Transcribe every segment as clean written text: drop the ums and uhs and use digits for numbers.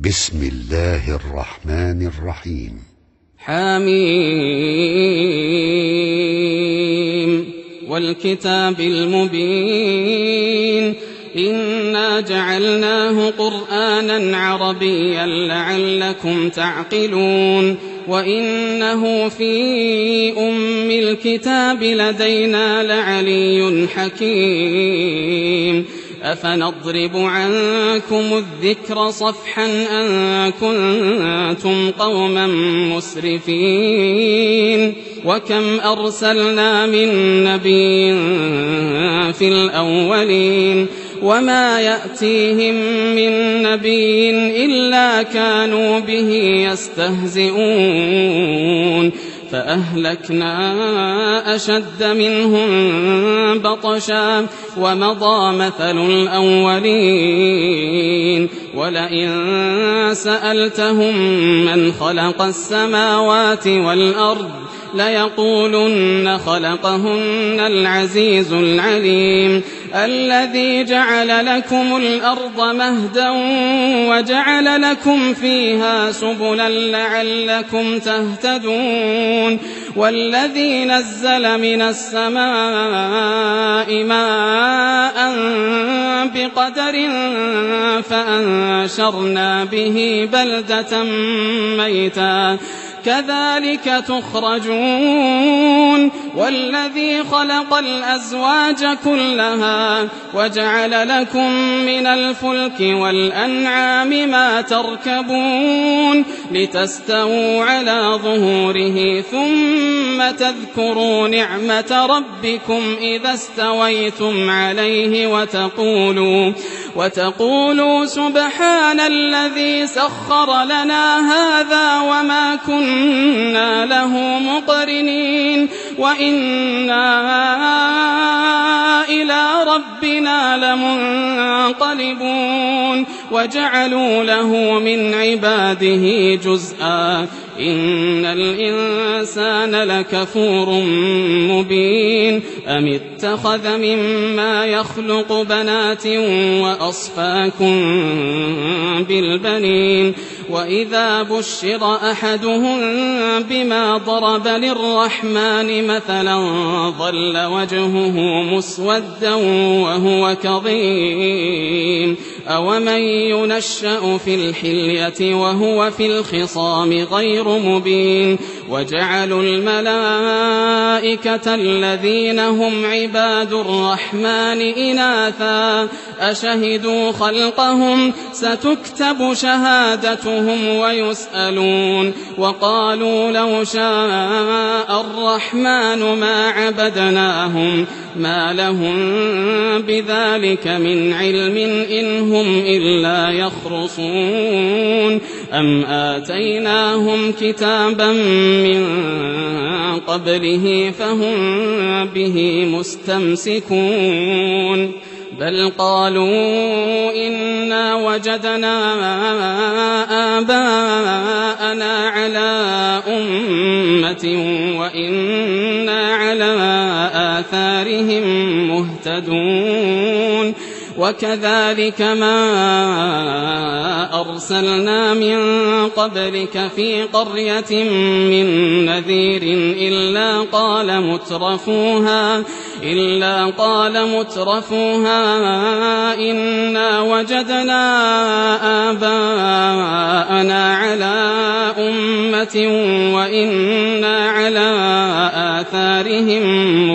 بسم الله الرحمن الرحيم. حميم والكتاب المبين إنا جعلناه قرآنا عربيا لعلكم تعقلون وإنه في أم الكتاب لدينا لعلي حكيم أفنضرب عنكم الذكر صفحا أن كنتم قوما مسرفين وكم أرسلنا من نبي في الأولين وما يأتيهم من نبي إلا كانوا به يستهزئون فأهلكنا أشد منهم بطشا ومضى مثل الأولين ولئن سألتهم من خلق السماوات والأرض ليقولن خلقهن العزيز العليم الذي جعل لكم الأرض مهدا وجعل لكم فيها سبلا لعلكم تهتدون والذي نزل من السماء ماء بقدر فأنشرنا به بلدة ميتا كذلك تخرجون والذي خلق الأزواج كلها وجعل لكم من الفلك والأنعام ما تركبون لتستووا على ظهوره ثم تذكروا نعمة ربكم إذا استويتم عليه وتقولوا سبحان الذي سخر لنا هذا وما كنا له مقرنين وإنا إلى ربنا لمنقلبون وجعلوا له من عباده جزءا إن الإنسان لكفور مبين أم اتخذ مما يخلق بنات وأصفاكم بالبنين وإذا بشر أحدهم بما ضرب للرحمن مثلا ظل وجهه مسودا وهو كظيم أومن ينشأ في الحلية وهو في الخصام غير مبين وجعلوا الملائكة الذين هم عباد الرحمن إناثا أشهدوا خلقهم ستكتب شهادتهم ويسألون وقالوا لو شاء الرحمن ما عبدناهم ما لهم بذلك من علم إن هم إلا يخرصون أم آتيناهم كتابا من قبله فهم به مستمسكون بل قالوا إنا وجدنا آباءنا على أمة وإنا على آثارهم مهتدون وكذلك ما أرسلنا من قبلك في قرية من نذير إلا قال مترفوها إنا وجدنا آباءنا على أمة وإنا على آثارهم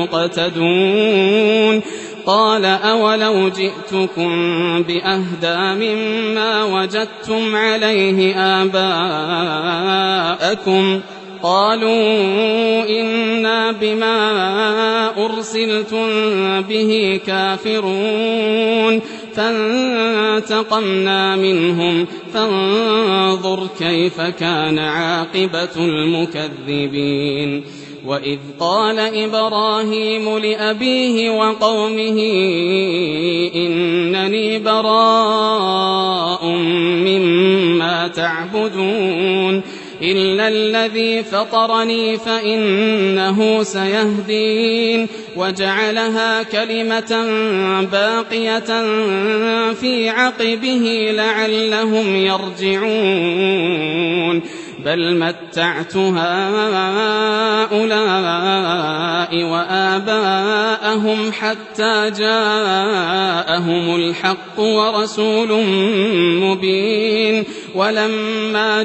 مقتدون قال أولو جئتكم بأهدى مما وجدتم عليه آباءكم قالوا إنا بما أرسلتم به كافرون فانتقمنا منهم فانظر كيف كان عاقبة المكذبين وإذ قال إبراهيم لأبيه وقومه إنني براء مما تعبدون إلا الذي فطرني فإنه سيهدين وجعلها كلمة باقية في عقبه لعلهم يرجعون بل متعت هؤلاء وآباءهم حتى جاءهم الحق ورسول مبين ولما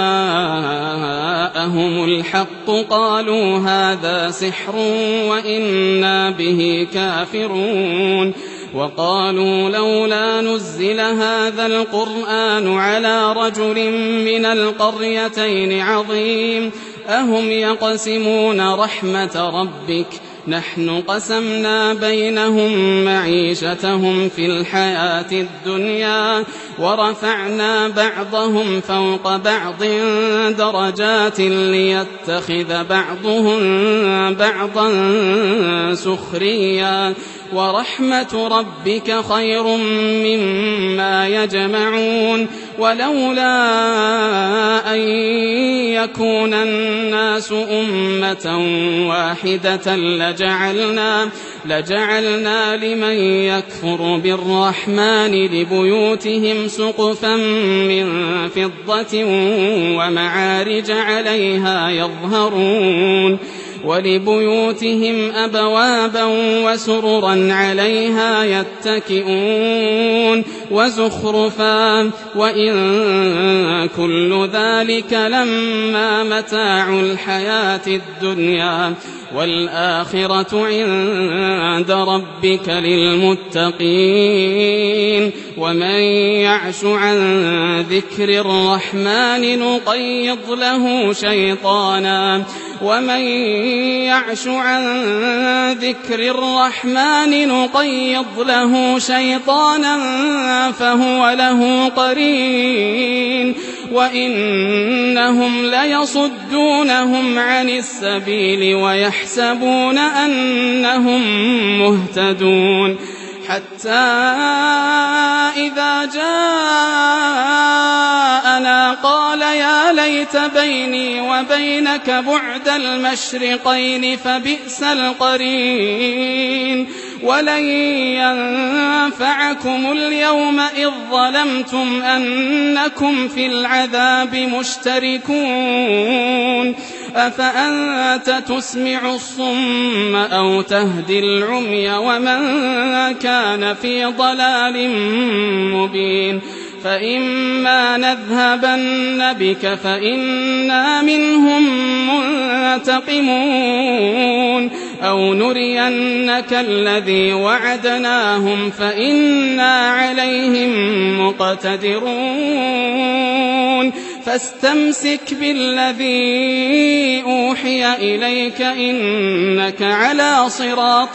جاءهم الحق قالوا هذا سحر وإنا به كافرون وقالوا لولا نزل هذا القرآن على رجل من القريتين عظيم أهم يقسمون رحمة ربك نحن قسمنا بينهم معيشتهم في الحياة الدنيا ورفعنا بعضهم فوق بعض درجات ليتخذ بعضهم بعضا سخريا ورحمة ربك خير مما يجمعون ولولا أن يكون الناس أمة واحدة لجعلنا لمن يكفر بالرحمن لبيوتهم سقفا من فضة ومعارج عليها يظهرون ولبيوتهم أبوابا وسررا عليها يتكئون وزخرفا وإن كل ذلك لما متاع الحياة الدنيا والآخرة عند ربك للمتقين ومن يعش عن ذكر الرحمن نقيض له شيطانا فهو له قرين وإنهم ليصدونهم عن السبيل ويحسبون أنهم مهتدون حتى إذا جاءنا قال يا ليت بيني وبينك بعد المشرقين فبئس القرين ولن ينفعكم اليوم إذ ظلمتم أنكم في العذاب مشتركون أفأنت تسمع الصم أو تهدي العمي ومن كان في ضلال مبين فإما نذهبن بك فإنا منهم منتقمون أو نرينك الذي وعدناهم فإنا عليهم مقتدرون فاستمسك بالذي أوحي إليك إنك على صراط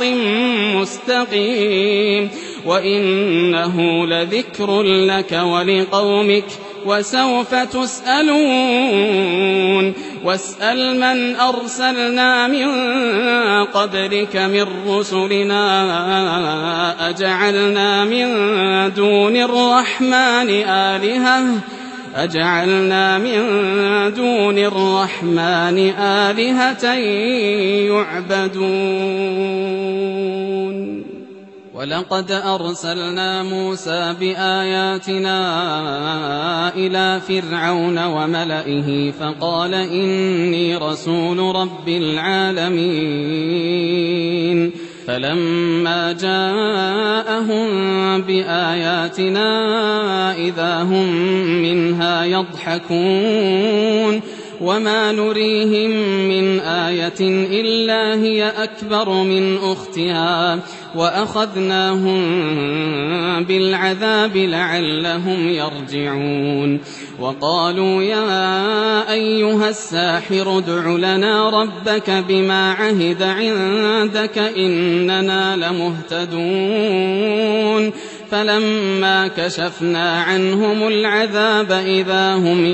مستقيم وإنه لذكر لك ولقومك وسوف تسألون واسأل من أرسلنا من قبلك من رسلنا أجعلنا من دون الرحمن آلهة يعبدون ولقد أرسلنا موسى بآياتنا إلى فرعون وملئه فقال إني رسول رب العالمين فلما جاءهم بآياتنا إذا هم منها يضحكون وما نريهم من آية إلا هي أكبر من أختها وأخذناهم بالعذاب لعلهم يرجعون وقالوا يا أيها الساحر ادع لنا ربك بما عهد عندك إننا لمهتدون فلما كشفنا عنهم العذاب إذا هم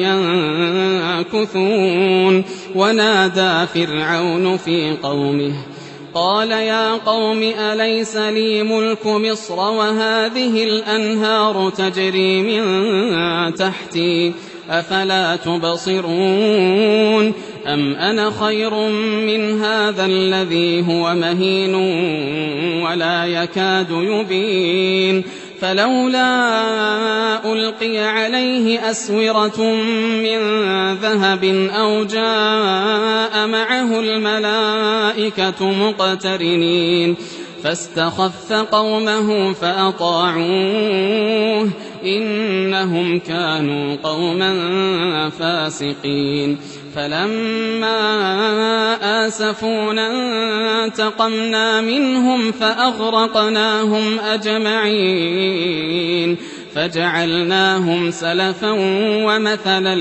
ينكثون ونادى فرعون في قومه قال يا قوم أليس لي ملك مصر وهذه الأنهار تجري من تحتي أفلا تبصرون أم أنا خير من هذا الذي هو مهين ولا يكاد يبين فلولا ألقي عليه أسورة من ذهب أو جاء معه الملائكة مقترنين فاستخف قومه فأطاعوه إنهم كانوا قوما فاسقين فلما آسفونا انتقمنا منهم فأغرقناهم أجمعين فجعلناهم سلفا ومثلا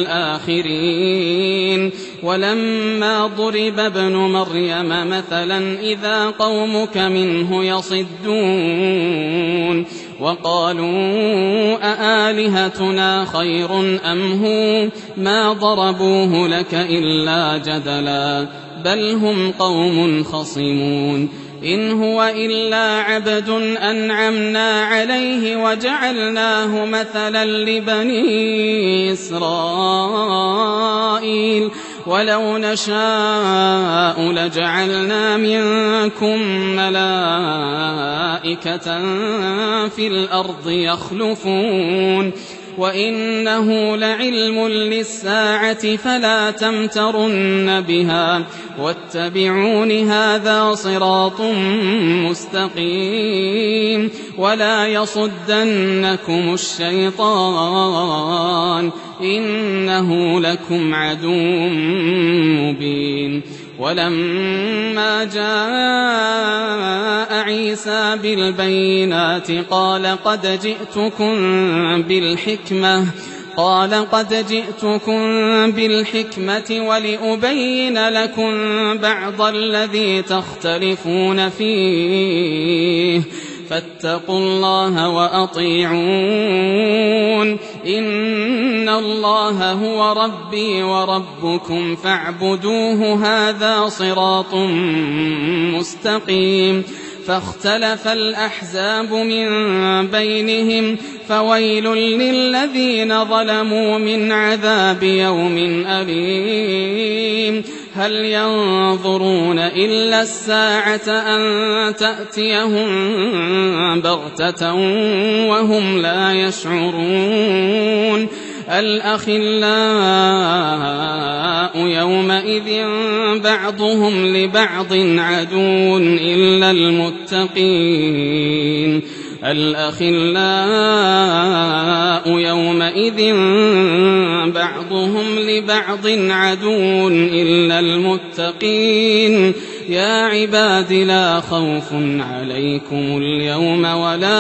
للآخرين ولما ضرب ابن مريم مثلا إذا قومك منه يصدون وقالوا أآلهتنا خير أم هو ما ضربوه لك إلا جدلا بل هم قوم خصمون إن هو إلا عبد أنعمنا عليه وجعلناه مثلا لبني إسرائيل ولو نشاء لجعلنا منكم ملائكة في الأرض يخلفون وإنه لعلم للساعة فلا تمترن بها واتبعون هذا صراط مستقيم ولا يصدنكم الشيطان إنه لكم عدو مبين ولما جاء عيسى بالبينات قال قد جئتكم بالحكمة ولأبين لكم بعض الذي تختلفون فيه فاتقوا الله وأطيعون إن الله هو ربي وربكم فاعبدوه هذا صراط مستقيم فاختلف الأحزاب من بينهم فويل للذين ظلموا من عذاب يوم أليم هل ينظرون إلا الساعة أن تأتيهم بغتة وهم لا يشعرون الأخلاء يومئذ بعضهم لبعض عدو إلا المتقين الأخلاء يومئذ بعضهم لبعض عدو إلا المتقين يا عباد لا خوف عليكم اليوم ولا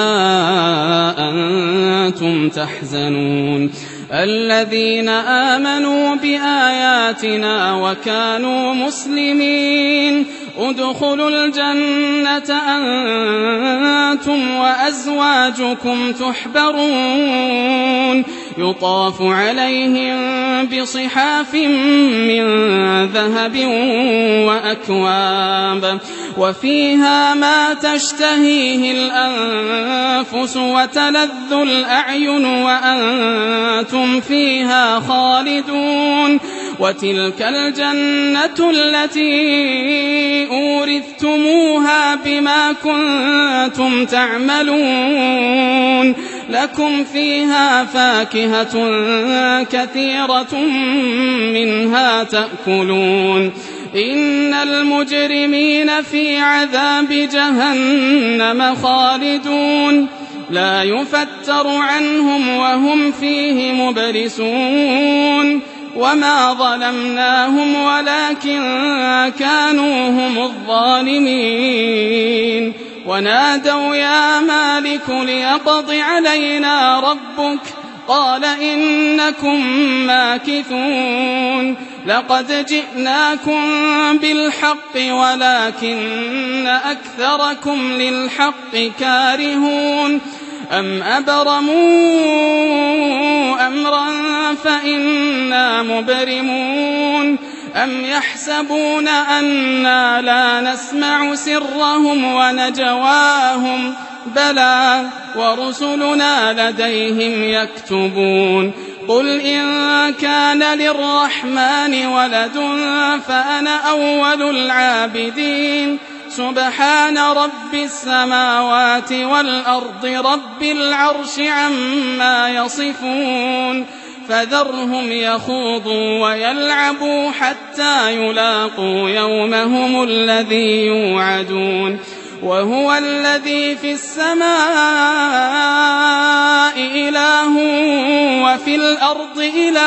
أنتم تحزنون الذين آمنوا بآياتنا وكانوا مسلمين ادخلوا الجنة أنتم وأزواجكم تحبرون يطاف عليهم بصحاف من ذهب وأكواب وفيها ما تشتهيه الأنفس وتلذ الأعين وأنتم فيها خالدون وتلك الجنة التي أورثتموها بما كنتم تعملون لكم فيها فاكهة كثيرة منها تأكلون إن المجرمين في عذاب جهنم خالدون لا يفتر عنهم وهم فيه مبلسون وما ظلمناهم ولكن كانوا هم الظالمين ونادوا يا مالك ليقض علينا ربك قال إنكم ماكثون لقد جئناكم بالحق ولكن أكثركم للحق كارهون أم أبرموا أمرا فإنا مبرمون أم يحسبون أنا لا نسمع سرهم ونجواهم بلى ورسلنا لديهم يكتبون قل إن كان للرحمن ولد فأنا أول العابدين سبحان رب السماوات والأرض رب العرش عما يصفون فذرهم يخوضوا ويلعبوا حتى يلاقوا يومهم الذي يوعدون وهو الذي في السماء إله وفي الأرض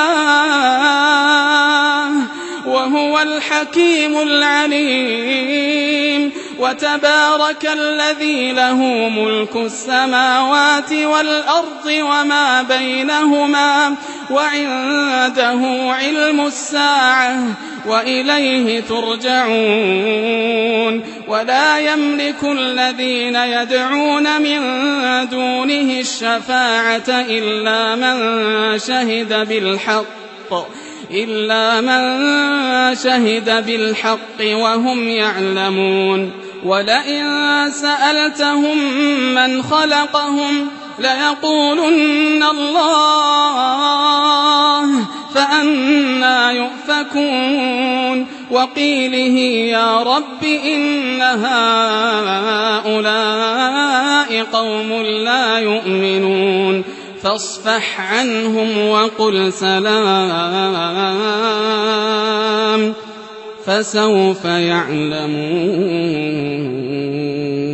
إله وهو الحكيم العليم وتبارك الذي له ملك السماوات والأرض وما بينهما وعنده علم الساعة وإليه ترجعون ولا يملك الذين يدعون من دونه الشفاعة إلا من شهد بالحق وهم يعلمون ولئن سألتهم من خلقهم ليقولن الله فأنى يؤفكون وقيله يا رب إن هؤلاء قوم لا يؤمنون فاصفح عنهم وقل سلام فسوف يعلمون.